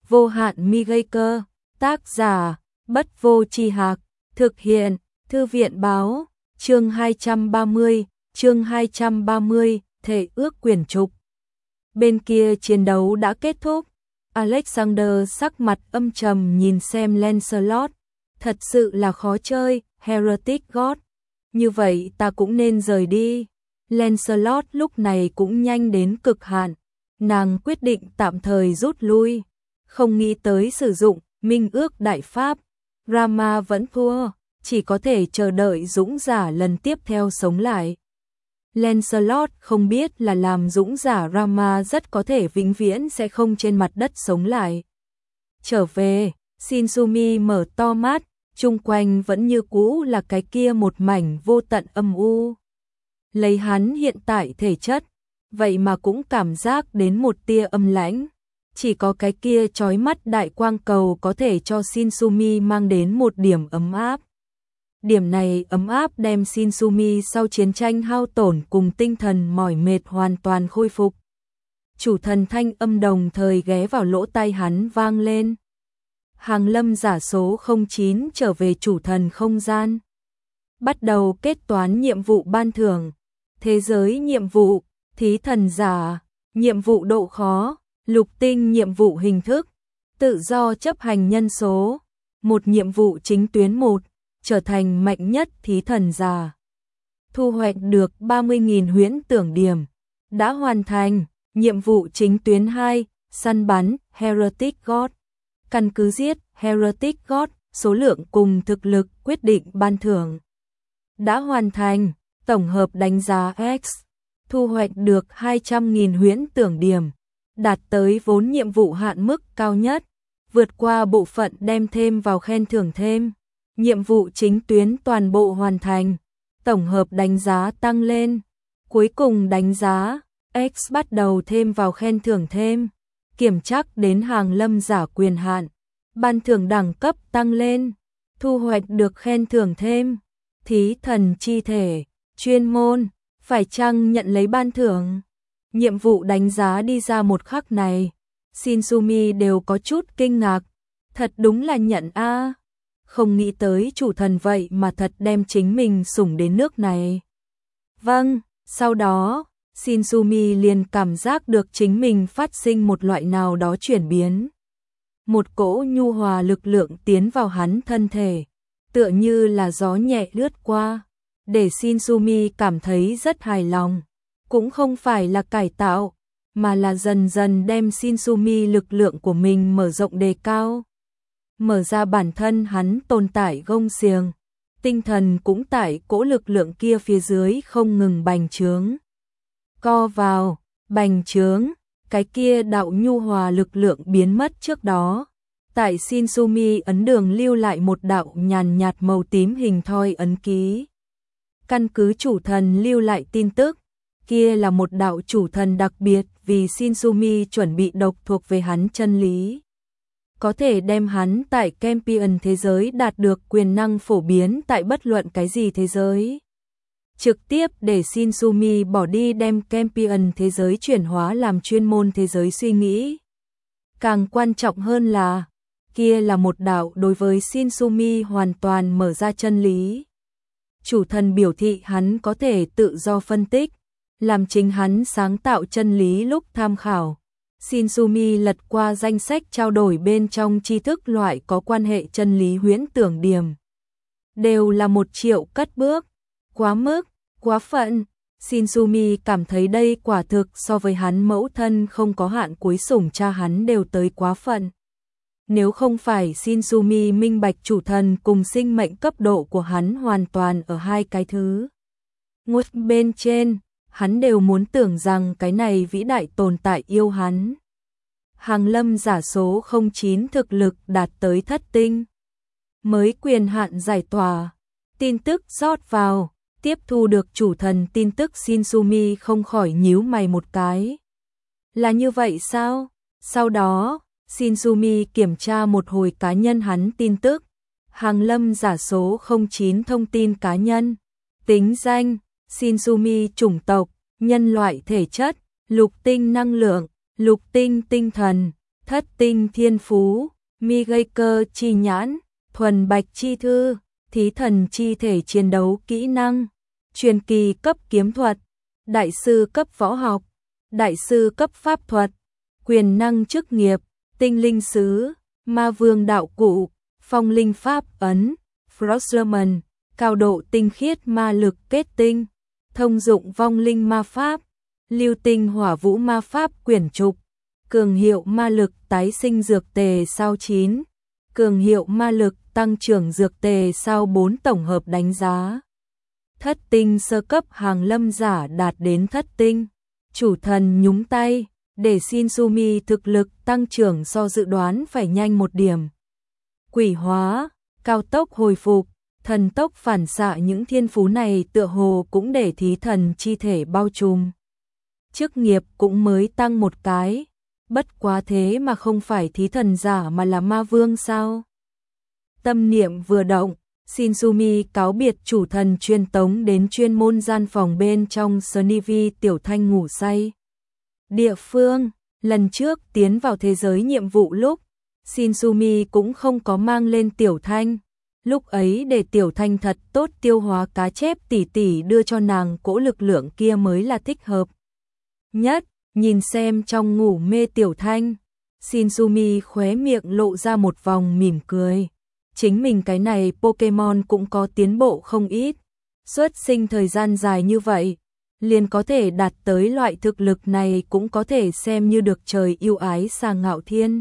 Vô hạn mi gây cơ, tác giả, Bất Vô Tri Hạc, thực hiện, Thư viện báo, chương 230, Thể ước quyển trục. Bên kia chiến đấu đã kết thúc, Alexander sắc mặt âm trầm nhìn xem Lancelot, thật sự là khó chơi, Heretic God, như vậy ta cũng nên rời đi. Lancelot lúc này cũng nhanh đến cực hạn, nàng quyết định tạm thời rút lui, không nghĩ tới sử dụng minh ước đại pháp, Rama vẫn thua, chỉ có thể chờ đợi dũng giả lần tiếp theo sống lại. Lancelot không biết là làm dũng giả Rama rất có thể vĩnh viễn sẽ không trên mặt đất sống lại. Trở về, Shinsumi mở to mắt, chung quanh vẫn như cũ là cái kia một mảnh vô tận âm u. Lấy hắn hiện tại thể chất, vậy mà cũng cảm giác đến một tia âm lãnh. Chỉ có cái kia chói mắt đại quang cầu có thể cho Shinsumi mang đến một điểm ấm áp. Điểm này ấm áp đem Shinsumi sau chiến tranh hao tổn cùng tinh thần mỏi mệt hoàn toàn khôi phục. Chủ thần thanh âm đồng thời ghé vào lỗ tai hắn vang lên. Hàng lâm giả số 09 trở về chủ thần không gian. Bắt đầu kết toán nhiệm vụ ban thưởng. Thế giới nhiệm vụ, thí thần giả, nhiệm vụ độ khó, lục tinh nhiệm vụ hình thức, tự do chấp hành nhân số, một nhiệm vụ chính tuyến 1, trở thành mạnh nhất thí thần giả. Thu hoạch được 30.000 huyễn tưởng điểm. Đã hoàn thành, nhiệm vụ chính tuyến 2, săn bắn Heretic God. Căn cứ giết Heretic God, số lượng cùng thực lực quyết định ban thưởng. Đã hoàn thành, tổng hợp đánh giá X. Thu hoạch được 200.000 huyễn tưởng điểm. Đạt tới vốn nhiệm vụ hạn mức cao nhất. Vượt qua bộ phận đem thêm vào khen thưởng thêm. Nhiệm vụ chính tuyến toàn bộ hoàn thành. Tổng hợp đánh giá tăng lên. Cuối cùng đánh giá X bắt đầu thêm vào khen thưởng thêm. Kiểm trắc đến hàng lâm giả quyền hạn. Ban thưởng đẳng cấp tăng lên. Thu hoạch được khen thưởng thêm. Thí thần chi thể, chuyên môn, phải chăng nhận lấy ban thưởng? Nhiệm vụ đánh giá đi ra một khắc này, Shinsumi đều có chút kinh ngạc. Thật đúng là nhận a, không nghĩ tới chủ thần vậy mà thật đem chính mình sủng đến nước này. Vâng, sau đó, Shinsumi liền cảm giác được chính mình phát sinh một loại nào đó chuyển biến. Một cỗ nhu hòa lực lượng tiến vào hắn thân thể, tựa như là gió nhẹ lướt qua, để Shinsumi cảm thấy rất hài lòng. Cũng không phải là cải tạo, mà là dần dần đem Shinsumi lực lượng của mình mở rộng đề cao. Mở ra bản thân hắn tồn tại gông xiềng, tinh thần cũng tại cỗ lực lượng kia phía dưới không ngừng bành trướng. Co vào, bành trướng, cái kia đạo nhu hòa lực lượng biến mất trước đó. Tại Shinsumi ấn đường lưu lại một đạo nhàn nhạt màu tím hình thoi ấn ký. Căn cứ chủ thần lưu lại tin tức, kia là một đạo chủ thần đặc biệt vì Shinsumi chuẩn bị độc thuộc về hắn chân lý. Có thể đem hắn tại Champion thế giới đạt được quyền năng phổ biến tại bất luận cái gì thế giới. Trực tiếp để Shinsumi bỏ đi đem Champion thế giới chuyển hóa làm chuyên môn thế giới suy nghĩ. Càng quan trọng hơn là, kia là một đạo đối với Shinsumi hoàn toàn mở ra chân lý. Chủ thần biểu thị hắn có thể tự do phân tích, làm chính hắn sáng tạo chân lý lúc tham khảo. Shinsumi lật qua danh sách trao đổi bên trong tri thức loại có quan hệ chân lý huyễn tưởng điểm. Đều là 1 triệu cất bước. Quá mức, quá phận. Shinsumi cảm thấy đây quả thực so với hắn mẫu thân không có hạn cuối sủng cha hắn đều tới quá phận. Nếu không phải Shinsumi minh bạch chủ thần cùng sinh mệnh cấp độ của hắn hoàn toàn ở hai cái thứ ngút bên trên, hắn đều muốn tưởng rằng cái này vĩ đại tồn tại yêu hắn. Hàng lâm giả số 09 thực lực đạt tới thất tinh. Mới quyền hạn giải tỏa, tin tức rót vào, tiếp thu được chủ thần tin tức Shinsumi không khỏi nhíu mày một cái. Là như vậy sao? Sau đó, Shinsumi kiểm tra một hồi cá nhân hắn tin tức. Hàng lâm giả số 09 thông tin cá nhân. Tính danh, Shinsumi chủng tộc, nhân loại thể chất, lục tinh năng lượng, lục tinh tinh thần, Thất tinh thiên phú, mi gây cơ chi nhãn, thuần bạch chi thư, thí thần chi thể chiến đấu kỹ năng, truyền kỳ cấp kiếm thuật, đại sư cấp võ học, đại sư cấp pháp thuật, quyền năng chức nghiệp, tinh linh sứ, ma vương đạo cụ, phong linh pháp ấn, Frostman, cao độ tinh khiết ma lực kết tinh, thông dụng vong linh ma pháp, lưu tinh hỏa vũ ma pháp quyển trục, cường hiệu ma lực tái sinh dược tề sao 9, cường hiệu ma lực tăng trưởng dược tề sao 4 tổng hợp đánh giá. Thất tinh sơ cấp hàng lâm giả đạt đến thất tinh, chủ thần nhúng tay, để Shinsumi thực lực tăng trưởng so dự đoán phải nhanh một điểm. Quỷ hóa, cao tốc hồi phục, thần tốc phản xạ những thiên phú này tựa hồ cũng để thí thần chi thể bao trùm. Chức nghiệp cũng mới tăng một cái, bất quá thế mà không phải thí thần giả mà là ma vương sao? Tâm niệm vừa động, Shinsumi cáo biệt chủ thần truyền tống đến chuyên môn gian phòng bên trong Sunnivi Tiểu Thanh ngủ say. Địa phương, lần trước tiến vào thế giới nhiệm vụ lúc, Shinsumi cũng không có mang lên Tiểu Thanh. Lúc ấy để Tiểu Thanh thật tốt tiêu hóa cá chép tỷ tỷ đưa cho nàng cỗ lực lượng kia mới là thích hợp nhất. Nhìn xem trong ngủ mê Tiểu Thanh, Shinsumi khóe miệng lộ ra một vòng mỉm cười. Chính mình cái này Pokemon cũng có tiến bộ không ít. Xuất sinh thời gian dài như vậy, liền có thể đạt tới loại thực lực này cũng có thể xem như được trời yêu ái xa ngạo thiên.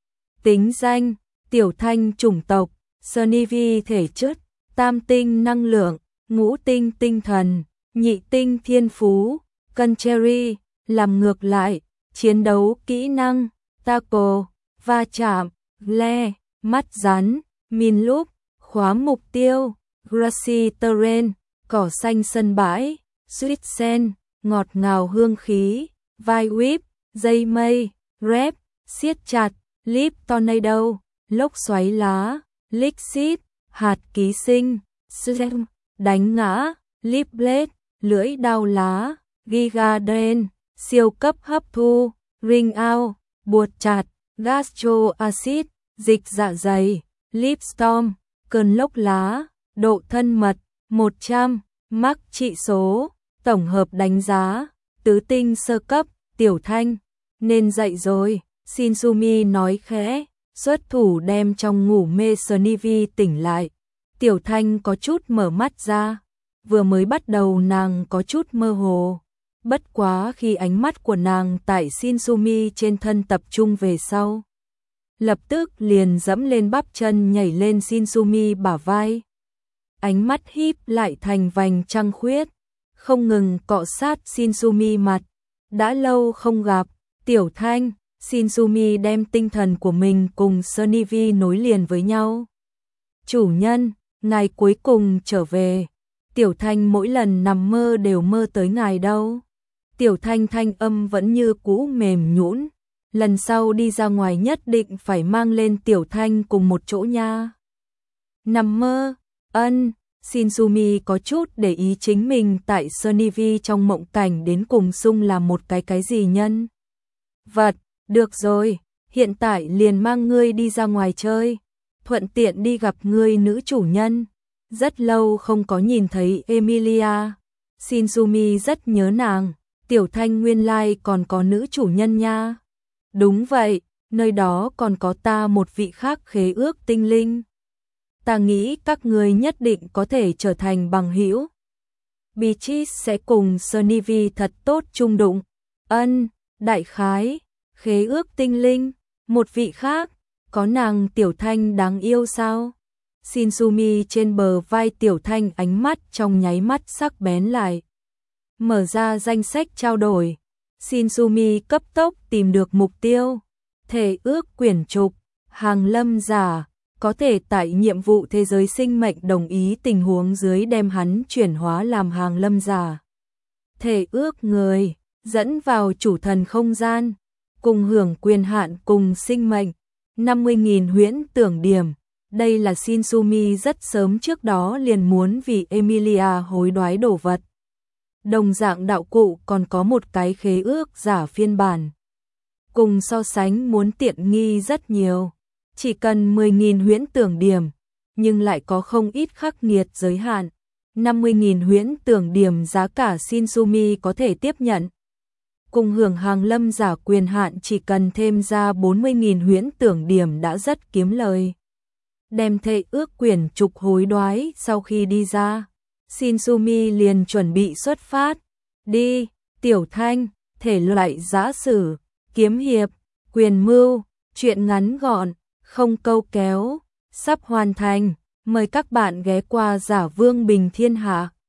Tính danh, Tiểu Thanh chủng tộc, Sunnivi thể chất, tam tinh năng lượng, ngũ tinh tinh thần, nhị tinh thiên phú, cân cherry, làm ngược lại, chiến đấu kỹ năng, taco, va chạm, le, mắt rắn, min lúc, khóa mục tiêu, grassy terrain, cỏ xanh sân bãi, sweet sen, ngọt ngào hương khí, vai whip, dây mây, rep, siết chặt, lip tornado, lốc xoáy lá, lick xít, hạt ký sinh, slam, đánh ngã, lip blade, lưỡi đao lá, giga drain, siêu cấp hấp thu, ring out, buột chặt, gastro acid, dịch dạ dày, lip storm, cơn lốc lá, độ thân mật, 100, mắc trị số, tổng hợp đánh giá, tứ tinh sơ cấp, Tiểu Thanh, nên dậy rồi, Shinsumi nói khẽ, xuất thủ đem trong ngủ mê Sunnivi tỉnh lại. Tiểu Thanh có chút mở mắt ra, vừa mới bắt đầu nàng có chút mơ hồ. Bất quá khi ánh mắt của nàng tại Shinsumi trên thân tập trung về sau, lập tức liền dẫm lên bắp chân nhảy lên Shinsumi bả vai. Ánh mắt híp lại thành vành trăng khuyết, không ngừng cọ sát Shinsumi mặt. Đã lâu không gặp, Tiểu Thanh, Shinsumi đem tinh thần của mình cùng Sunnivi nối liền với nhau. Chủ nhân, ngài cuối cùng trở về. Tiểu Thanh mỗi lần nằm mơ đều mơ tới ngài đâu. Tiểu Thanh thanh âm vẫn như cũ mềm nhũn. Lần sau đi ra ngoài nhất định phải mang lên Tiểu Thanh cùng một chỗ nha. Nằm mơ, Shinsumi có chút để ý chính mình tại Sunnivi trong mộng cảnh đến cùng xung là một cái gì nhân. Vật, được rồi, hiện tại liền mang ngươi đi ra ngoài chơi, thuận tiện đi gặp ngươi nữ chủ nhân. Rất lâu không có nhìn thấy Emilia, Shinsumi rất nhớ nàng. Tiểu Thanh nguyên lai còn có nữ chủ nhân nha. Đúng vậy, nơi đó còn có ta một vị khác khế ước tinh linh. Ta nghĩ các ngươi nhất định có thể trở thành bằng hữu. Beatrice sẽ cùng Sunnivi thật tốt chung đụng. Đại khái, khế ước tinh linh, một vị khác, có nàng Tiểu Thanh đáng yêu sao? Shinsumi trên bờ vai Tiểu Thanh ánh mắt trong nháy mắt sắc bén lại. Mở ra danh sách trao đổi, Shinsumi cấp tốc tìm được mục tiêu. Thể ước quyển trục, hàng lâm giả, có thể tại nhiệm vụ thế giới sinh mệnh đồng ý tình huống dưới đem hắn chuyển hóa làm hàng lâm giả. Thể ước người, dẫn vào chủ thần không gian, cùng hưởng quyền hạn cùng sinh mệnh, 50.000 huyễn tưởng điểm. Đây là Shinsumi rất sớm trước đó liền muốn vì Emilia hối đoái đồ vật. Đồng dạng đạo cụ còn có một cái khế ước giả phiên bản. cùng so sánh muốn tiện nghi rất nhiều. Chỉ cần 10.000 huyễn tưởng điểm, nhưng lại có không ít khắc nghiệt giới hạn. 50.000 huyễn tưởng điểm giá cả Shinzumi có thể tiếp nhận. Cùng hưởng hàng lâm giả quyền hạn chỉ cần thêm ra 40.000 huyễn tưởng điểm đã rất kiếm lời. Đem thệ ước quyển trục hối đoái sau khi đi ra, Shinzumi liền chuẩn bị xuất phát. Đi, Tiểu Thanh, thể loại giã sử, kiếm hiệp, quyền mưu, truyện ngắn gọn, không câu kéo, sắp hoàn thành. Mời các bạn ghé qua Giả Vương Bình Thiên Hạ.